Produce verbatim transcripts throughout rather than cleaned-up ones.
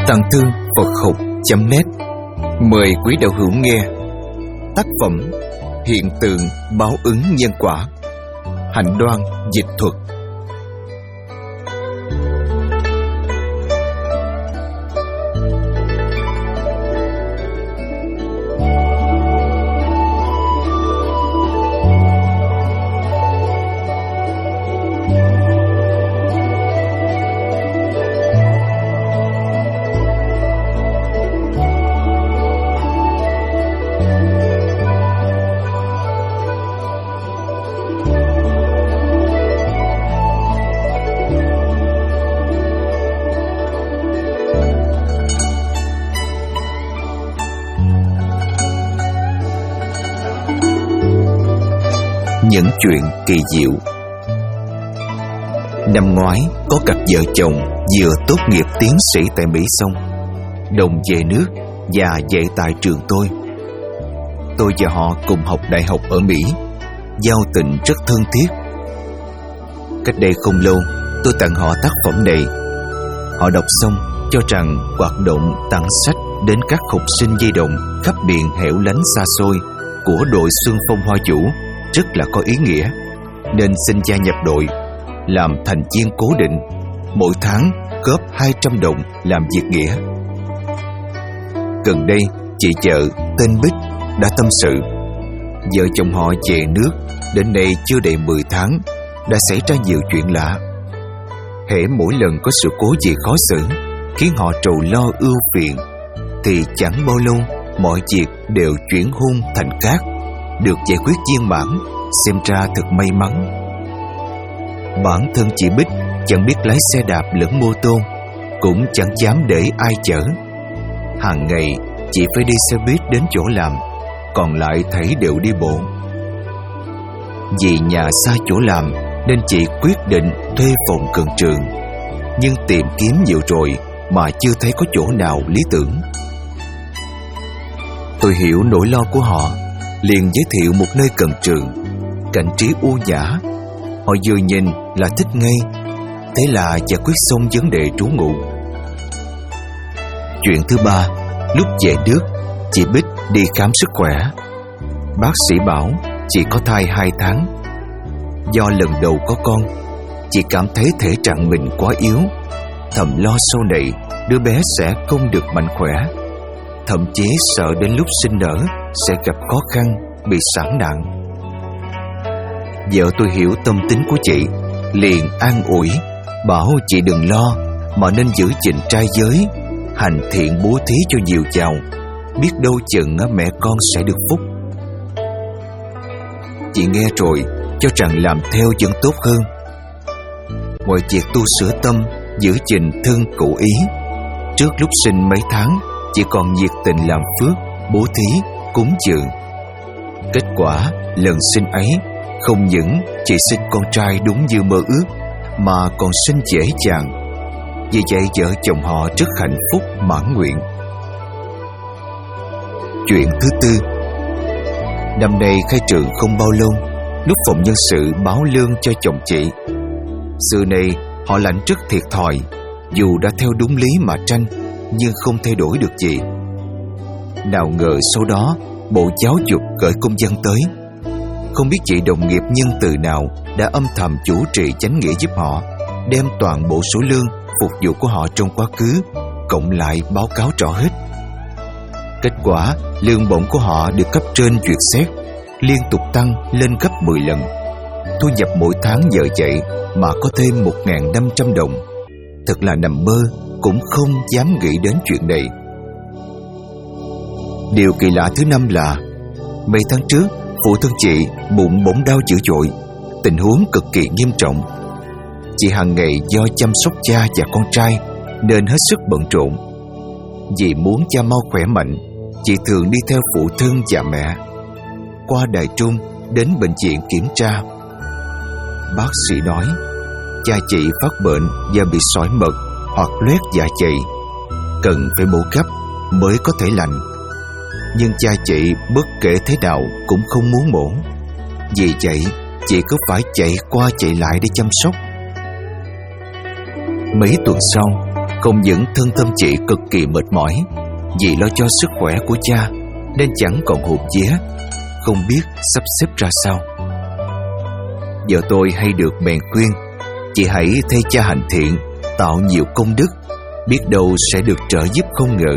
Tàng Thư Phật Học chấm net mời quý đạo hữu nghe tác phẩm Hiện tượng báo ứng nhân quả, Hạnh Đoan dịch thuật. Những chuyện kỳ diệu. Năm ngoái có cặp vợ chồng vừa tốt nghiệp tiến sĩ tại Mỹ xong, đồng về nước và dạy tại trường tôi. Tôi và họ cùng học đại học ở Mỹ, giao tình rất thân thiết. Cách đây không lâu, tôi tặng họ tác phẩm này. Họ đọc xong cho rằng hoạt động tặng sách đến các học sinh di động khắp miền hẻo lánh xa xôi của đội Xuân Phong Hoa Vũ rất là có ý nghĩa, nên xin gia nhập đội, làm thành viên cố định, mỗi tháng góp hai trăm đồng làm việc nghĩa. Gần đây, chị vợ tên Bích đã tâm sự, vợ chồng họ về nước đến nay chưa đầy mười tháng đã xảy ra nhiều chuyện lạ. Hễ mỗi lần có sự cố gì khó xử khiến họ trầu lo ưu phiền, thì chẳng bao lâu mọi việc đều chuyển hung thành cát, được giải quyết viên mãn, xem ra thật may mắn. Bản thân chị Bích chẳng biết lái xe đạp lẫn mô tô, cũng chẳng dám để ai chở. Hàng ngày chị phải đi xe buýt đến chỗ làm, còn lại thảy đều đi bộ. Vì nhà xa chỗ làm nên chị quyết định thuê phòng gần trường, nhưng tìm kiếm nhiều rồi mà chưa thấy có chỗ nào lý tưởng. Tôi hiểu nỗi lo của họ, liền giới thiệu một nơi gần trường, cảnh trí u nhã. Họ vừa nhìn là thích ngay, thế là giải quyết xong vấn đề trú ngụ. Chuyện thứ ba, lúc về nước, chị Bích đi khám sức khỏe. Bác sĩ bảo chị có thai hai tháng. Do lần đầu có con, chị cảm thấy thể trạng mình quá yếu, thầm lo sau này đứa bé sẽ không được mạnh khỏe, thậm chí sợ đến lúc sinh nở sẽ gặp khó khăn, bị sản nạn. Vợ tôi hiểu tâm tính của chị, liền an ủi, bảo chị đừng lo, mà nên giữ gìn trai giới, hành thiện bố thí cho nhiều giàu, biết đâu chừng mẹ con sẽ được phúc. Chị nghe rồi cho rằng làm theo vẫn tốt hơn. Mọi việc tu sửa tâm, giữ gìn thân cụ ý. Trước lúc sinh mấy tháng, chị còn nhiệt tình làm phước, bố thí, cúng dường. Kết quả lần sinh ấy, không những chị sinh con trai đúng như mơ ước, mà còn sinh dễ dàng. Vì vậy vợ chồng họ rất hạnh phúc mãn nguyện. Chuyện thứ tư. Năm nay khai trường không bao lâu, lúc phòng nhân sự báo lương cho chồng chị. Xưa này họ lãnh rất thiệt thòi, dù đã theo đúng lý mà tranh, nhưng không thay đổi được gì. Nào ngờ sau đó Bộ Giáo dục gửi công văn tới. Không biết chị đồng nghiệp nhân từ nào đã âm thầm chủ trì chánh nghĩa giúp họ, đem toàn bộ số lương phục vụ của họ trong quá khứ cộng lại báo cáo rõ hết. Kết quả lương bổng của họ được cấp trên duyệt xét, liên tục tăng lên gấp mười lần. Thu nhập mỗi tháng nhờ vậy mà có thêm một nghìn năm trăm đồng. Thật là nằm mơ cũng không dám nghĩ đến chuyện này. Điều kỳ lạ thứ năm là mấy tháng trước phụ thân chị bụng bỗng đau dữ dội, tình huống cực kỳ nghiêm trọng. Chị hàng ngày do chăm sóc cha và con trai nên hết sức bận rộn. Vì muốn cha mau khỏe mạnh, chị thường đi theo phụ thân và mẹ qua Đài Trung đến bệnh viện kiểm tra. Bác sĩ nói cha chị phát bệnh và bị sỏi mật hoặc loét dạ dày, cần phải mổ gấp mới có thể lành. Nhưng cha chị bất kể thế nào cũng không muốn mổ. Vì vậy chị cứ phải chạy qua chạy lại để chăm sóc. Mấy tuần sau, Không những thân tâm chị cực kỳ mệt mỏi vì lo cho sức khỏe của cha, nên chẳng còn hồn vía, không biết sắp xếp ra sao. Vợ tôi hay được bèn khuyên chị hãy thay cha hành thiện, tạo nhiều công đức, biết đâu sẽ được trợ giúp không ngờ.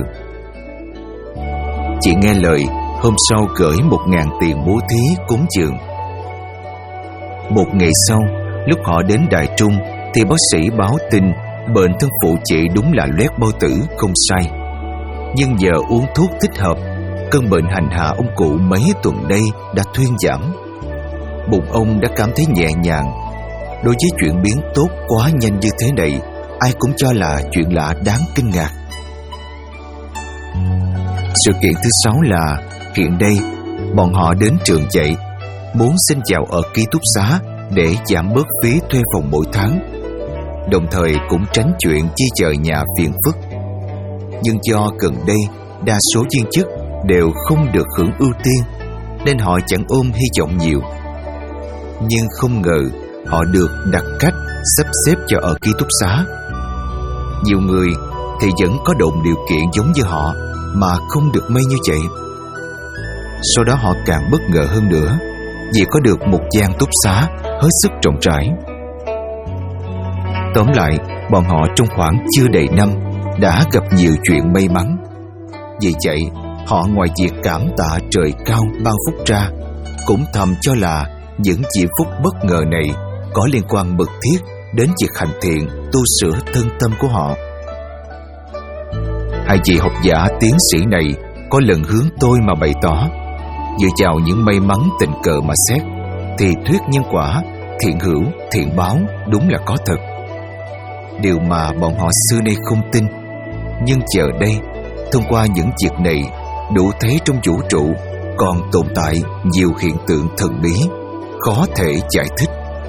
Chị nghe lời, hôm sau gửi một ngàn tiền bố thí cúng dường. Một ngày sau, lúc họ đến Đài Trung thì bác sĩ báo tin bệnh thân phụ chị đúng là loét bao tử không sai. Nhưng giờ uống thuốc thích hợp, cơn bệnh hành hạ ông cụ mấy tuần nay đã thuyên giảm. Bụng ông đã cảm thấy nhẹ nhàng. Đối với chuyển biến tốt quá nhanh như thế này, ai cũng cho là chuyện lạ đáng kinh ngạc. Sự kiện thứ sáu là hiện đây bọn họ đến trường dạy, muốn xin vào ở ký túc xá để giảm bớt phí thuê phòng mỗi tháng, đồng thời cũng tránh chuyện chi dời nhà phiền phức. Nhưng do gần đây đa số viên chức đều không được hưởng ưu tiên, nên họ chẳng ôm hy vọng nhiều. Nhưng không ngờ họ được đặt cách sắp xếp cho ở ký túc xá. Nhiều người thì vẫn có đồng điều kiện giống như họ mà không được may như vậy. Sau đó họ càng bất ngờ hơn nữa vì có được một gian túc xá hết sức rộng rãi. Tóm lại, bọn họ trong khoảng chưa đầy năm đã gặp nhiều chuyện may mắn. Vì vậy, họ ngoài việc cảm tạ trời cao ban phúc ra, cũng thầm cho là những diễm phúc bất ngờ này có liên quan mật thiết đến việc hành thiện tu sửa thân tâm của họ. Hai vị học giả tiến sĩ này có lần hướng tôi mà bày tỏ, dựa vào những may mắn tình cờ mà xét thì thuyết nhân quả, thiện hữu, thiện báo đúng là có thật. Điều mà bọn họ xưa nay không tin, nhưng giờ đây thông qua những việc này đủ thấy trong vũ trụ còn tồn tại nhiều hiện tượng thần bí khó thể giải thích.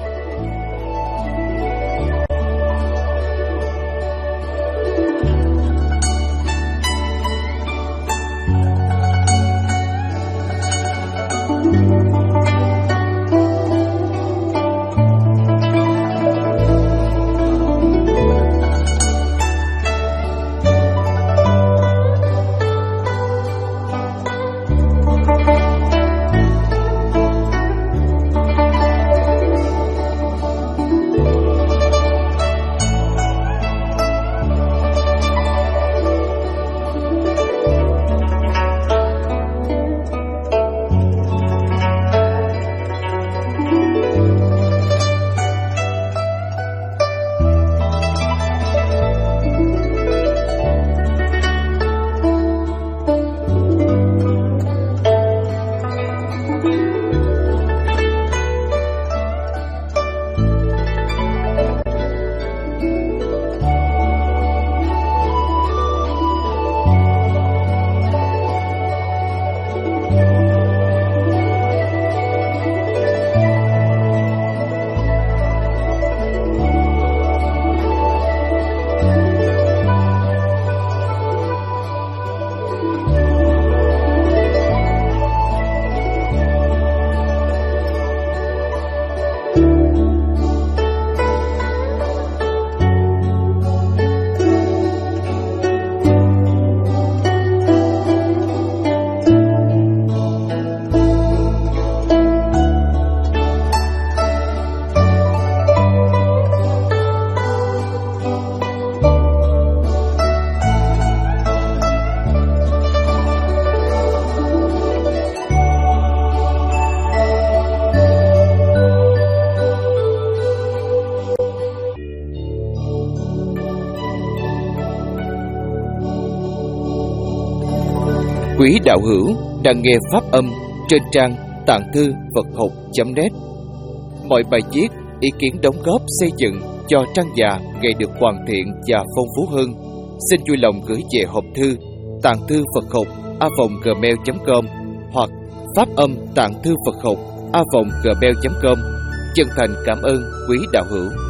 Quý đạo hữu đang nghe pháp âm trên trang tạng thư Phật học chấm net. Mọi bài viết, ý kiến đóng góp xây dựng cho trang già ngày được hoàn thiện và phong phú hơn, xin vui lòng gửi về hộp thư tạng thư Phật học a còng gmail chấm com hoặc pháp âm tạng thư Phật học a còng gmail chấm com. Chân thành cảm ơn quý đạo hữu.